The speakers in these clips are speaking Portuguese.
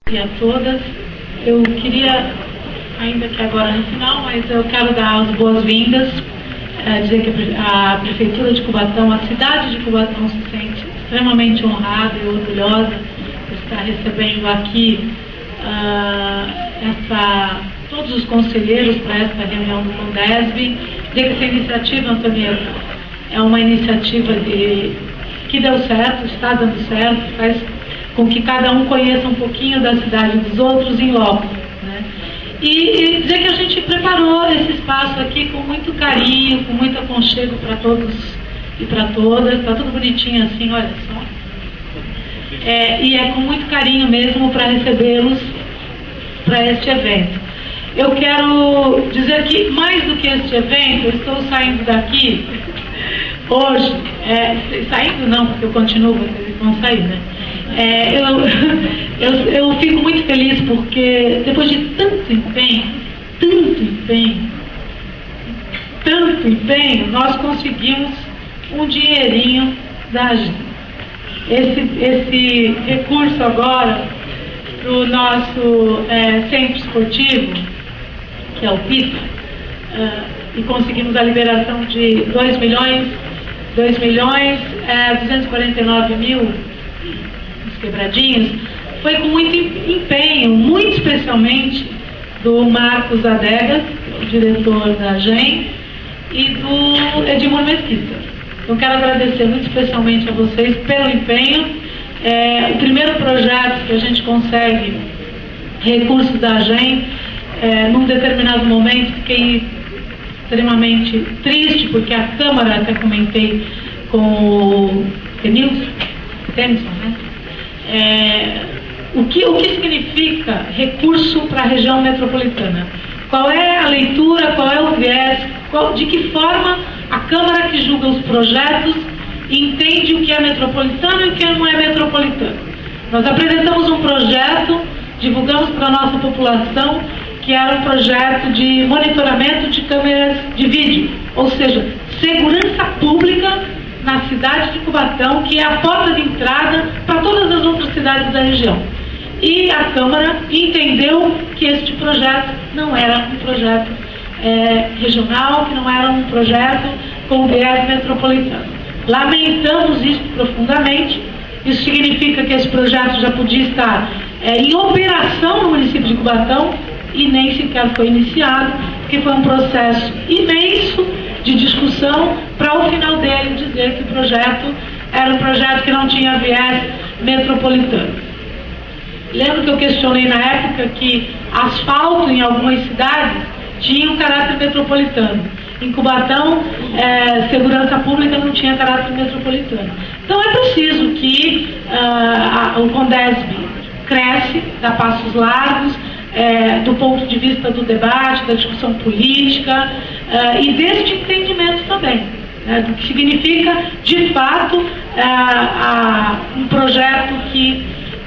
E a todas, eu queria, ainda que agora no final, mas eu quero dar as boas-vindas, dizer que a Prefeitura de Cubatão, a cidade de Cubatão se sente extremamente honrada e orgulhosa de estar recebendo aqui todos os conselheiros para essa reunião do Condesb. Dizer que essa iniciativa, Antonieta, é uma iniciativa que deu certo, está dando certo, faz com que cada um conheça um pouquinho da cidade dos outros em loco, né? E dizer que a gente preparou esse espaço aqui com muito carinho, com muito aconchego para todos e para todas, está tudo bonitinho assim, olha só. E é com muito carinho mesmo para recebê-los para este evento. Eu quero dizer que, mais do que este evento, eu estou saindo daqui hoje, saindo não, porque eu continuo, vocês vão sair, né? Eu fico muito feliz porque depois de tanto empenho, nós conseguimos um dinheirinho da gente. Esse recurso agora para o nosso centro esportivo, que é o PIT, e conseguimos a liberação de 2.249.000 quebradinhos, foi com muito empenho, muito especialmente do Marcos Adega, o diretor da GEM, e do Edmur Mesquita. Então quero agradecer muito especialmente a vocês pelo empenho. O primeiro projeto que a gente consegue recursos da GEM, num determinado momento fiquei extremamente triste, porque a Câmara, até comentei com o Tenilson, né? O que significa recurso para a região metropolitana? Qual é a leitura, qual é o viés, de que forma a Câmara que julga os projetos entende o que é metropolitano e o que não é metropolitano? Nós apresentamos um projeto, divulgamos para a nossa população, que era um projeto de monitoramento de câmeras de vídeo, ou seja, segurança pública na cidade de Cubatão, que é a porta de entrada para todas as outras cidades da região. E a Câmara entendeu que este projeto não era um projeto regional, que não era um projeto com viés metropolitano. Lamentamos isso profundamente. Isso significa que esse projeto já podia estar em operação no município de Cubatão e nem sequer foi iniciado, porque foi um processo imenso de discussão para ao final dele dizer que o projeto era um projeto que não tinha viés metropolitano. Lembro que eu questionei na época que asfalto em algumas cidades tinha um caráter metropolitano. Em Cubatão, segurança pública não tinha caráter metropolitano. Então é preciso que o Condesb cresce, dá passos largos, do ponto de vista do debate, da discussão política e deste entendimento também, do que significa, de fato, um projeto que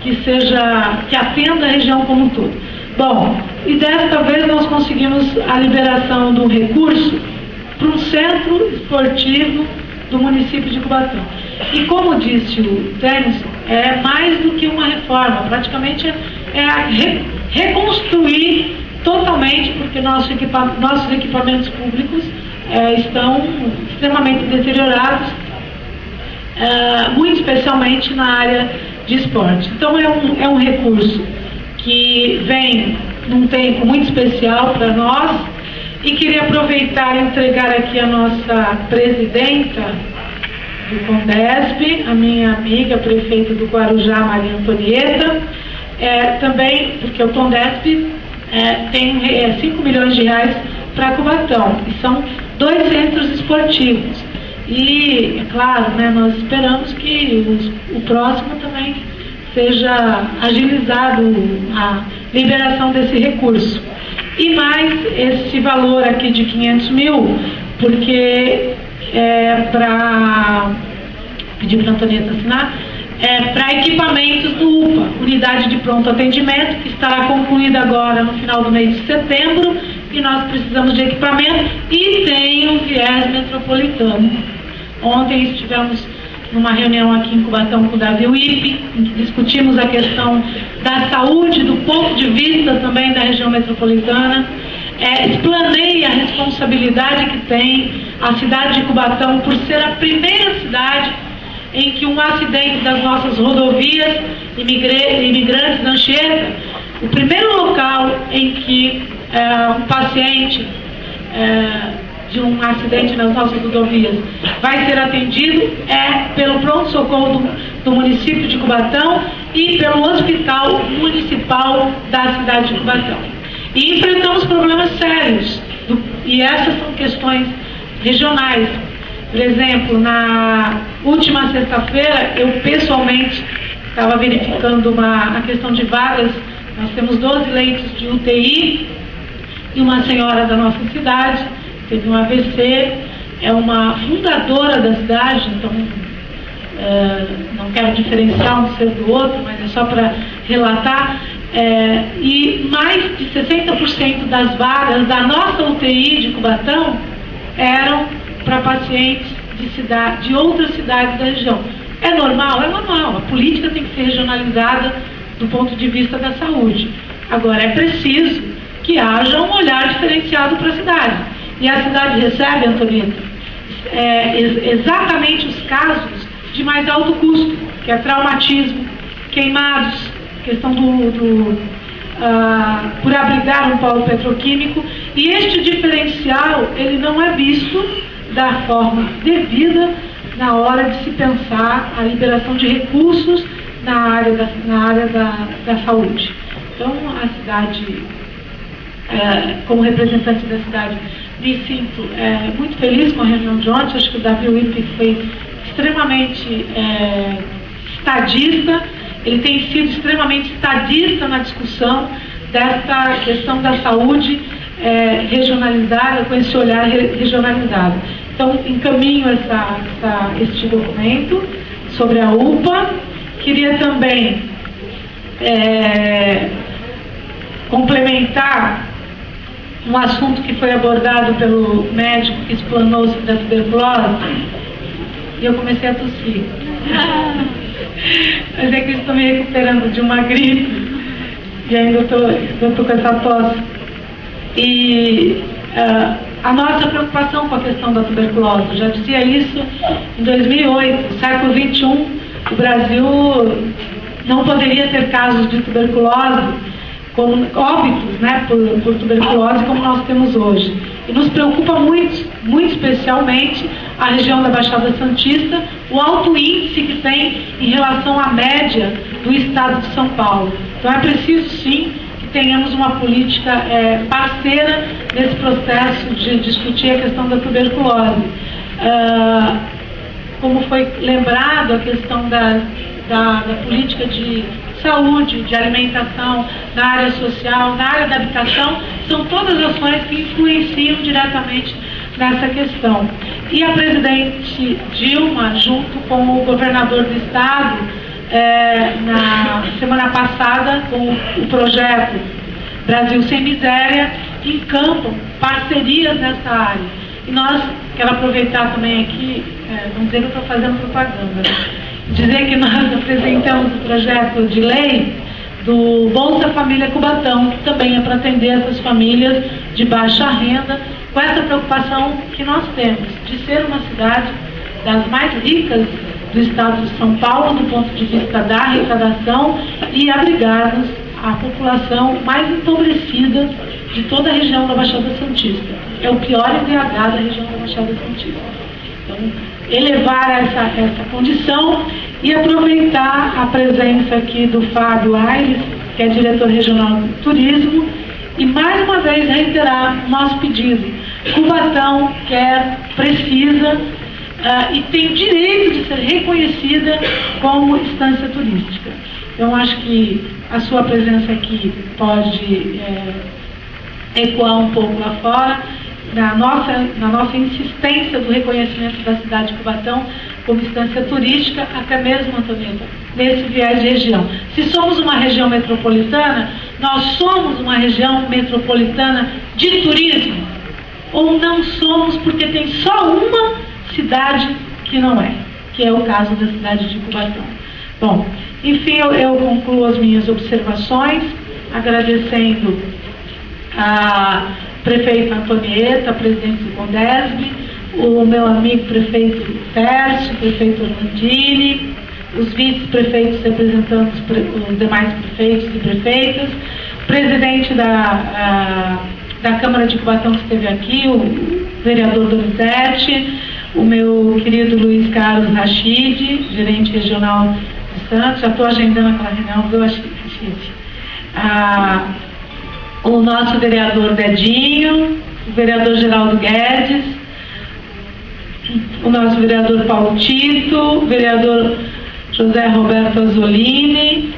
atenda a região como um todo. Bom, e desta vez nós conseguimos a liberação do recurso para um centro esportivo do município de Cubatão. E como disse o Tennyson, é mais do que uma reforma, praticamente reconstruir totalmente, porque nossos equipamentos públicos estão extremamente deteriorados, muito especialmente na área de esporte. Então é um recurso que vem num tempo muito especial para nós, e queria aproveitar e entregar aqui a nossa presidenta do Condesb, a minha amiga, prefeita do Guarujá, Maria Antonieta, também porque o Condesb tem 5 milhões de reais para Cubatão, e são 2 centros esportivos. E, é claro, né, nós esperamos que o próximo também seja agilizado a liberação desse recurso. E mais esse valor aqui de 500 mil, porque para pedir para a Antonieta assinar, para equipamentos do UPA, Unidade de Pronto Atendimento, que estará concluída agora no final do mês de setembro, e nós precisamos de equipamento e tem um viés metropolitano. Ontem estivemos numa reunião aqui em Cubatão com o Davi Wippe, em que discutimos a questão da saúde do ponto de vista também da região metropolitana. Explanei a responsabilidade que tem a cidade de Cubatão por ser a primeira cidade em que um acidente das nossas rodovias imigrantes da Anchieta, o primeiro local em que um paciente de um acidente nas nossas rodovias vai ser atendido pelo pronto-socorro do município de Cubatão e pelo hospital municipal da cidade de Cubatão. E enfrentamos problemas sérios, e essas são questões regionais. Por exemplo, na última sexta-feira, eu pessoalmente estava verificando a questão de vagas. Nós temos 12 leitos de UTI, e uma senhora da nossa cidade teve um AVC, é uma fundadora da cidade, então não quero diferenciar um ser do outro, mas é só para relatar, e mais de 60% das vagas da nossa UTI de Cubatão eram para pacientes de outras cidades da região. É normal? É normal. A política tem que ser regionalizada do ponto de vista da saúde. Agora, é preciso que haja um olhar diferenciado para a cidade. E a cidade recebe, Antonieta, exatamente os casos de mais alto custo, que é traumatismo, queimados, questão por abrigar um polo petroquímico, e este diferencial ele não é visto da forma devida na hora de se pensar a liberação de recursos na área da saúde. Então, a cidade, como representante da cidade, me sinto muito feliz com a reunião de ontem. Acho que o Davi Wippe foi extremamente estadista, ele tem sido extremamente estadista na discussão desta questão da saúde regionalizada, com esse olhar regionalizado. Então, encaminho este documento sobre a UPA. Queria também complementar um assunto que foi abordado pelo médico que explanou sobre a tuberculose, e eu comecei a tossir. Mas é que eu estou me recuperando de uma gripe, e ainda estou com essa tosse. E a nossa preocupação com a questão da tuberculose, eu já dizia isso em 2008, século XXI, o Brasil não poderia ter casos de tuberculose, como óbitos, né, por tuberculose, como nós temos hoje. E nos preocupa muito especialmente a região da Baixada Santista, o alto índice que tem em relação à média do estado de São Paulo. Então é preciso, sim, que tenhamos uma política parceira nesse processo de discutir a questão da tuberculose. Como foi lembrado, a questão da política de saúde, de alimentação, na área social, na área da habitação, são todas ações que influenciam diretamente nessa questão. E a presidente Dilma, junto com o governador do estado, na semana passada, com o projeto Brasil Sem Miséria, encampam parcerias nessa área. E nós, quero aproveitar também aqui, não dizer que eu estou fazendo propaganda, dizer que nós apresentamos o projeto de lei do Bolsa Família Cubatão, que também é para atender essas famílias de baixa renda, com essa preocupação que nós temos de ser uma cidade das mais ricas do estado de São Paulo, do ponto de vista da arrecadação, e abrigarmos a população mais empobrecida de toda a região da Baixada Santista. É o pior IDH da região da Baixada Santista. Então, elevar essa condição e aproveitar a presença aqui do Fábio Aires, que é diretor regional do turismo, e mais uma vez reiterar o nosso pedido. Cubatão quer, precisa e tem o direito de ser reconhecida como instância turística. Então, acho que a sua presença aqui pode ecoar um pouco lá fora, na nossa insistência do reconhecimento da cidade de Cubatão como instância turística, até mesmo, Antonieta, nesse viés de região. Se somos uma região metropolitana, nós somos uma região metropolitana de turismo? Ou não somos porque tem só uma cidade que não é, que é o caso da cidade de Cubatão. Bom, enfim, eu concluo as minhas observações, agradecendo a prefeita Antonieta, presidente do CONDESB, o meu amigo prefeito Tércio, prefeito Orlandini, os vice-prefeitos representando os demais prefeitos e prefeitas, presidente da Câmara de Cubatão que esteve aqui, o vereador Donizete, o meu querido Luiz Carlos Rachid, gerente regional de Santos, já estou agendando aquela reunião, viu, Rachid? O nosso vereador Dedinho, o vereador Geraldo Guedes, o nosso vereador Paulo Tito, o vereador José Roberto Azzolini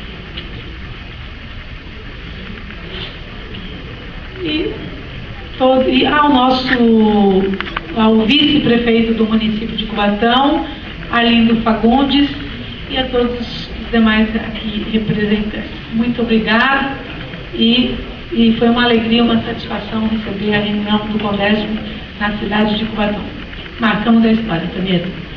ao vice-prefeito do município de Cubatão, Arlindo Fagundes, e a todos os demais aqui representantes. Muito obrigado e foi uma alegria, uma satisfação receber a reunião do CONDESB na cidade de Cubatão. Marcamos a história, Antonieta.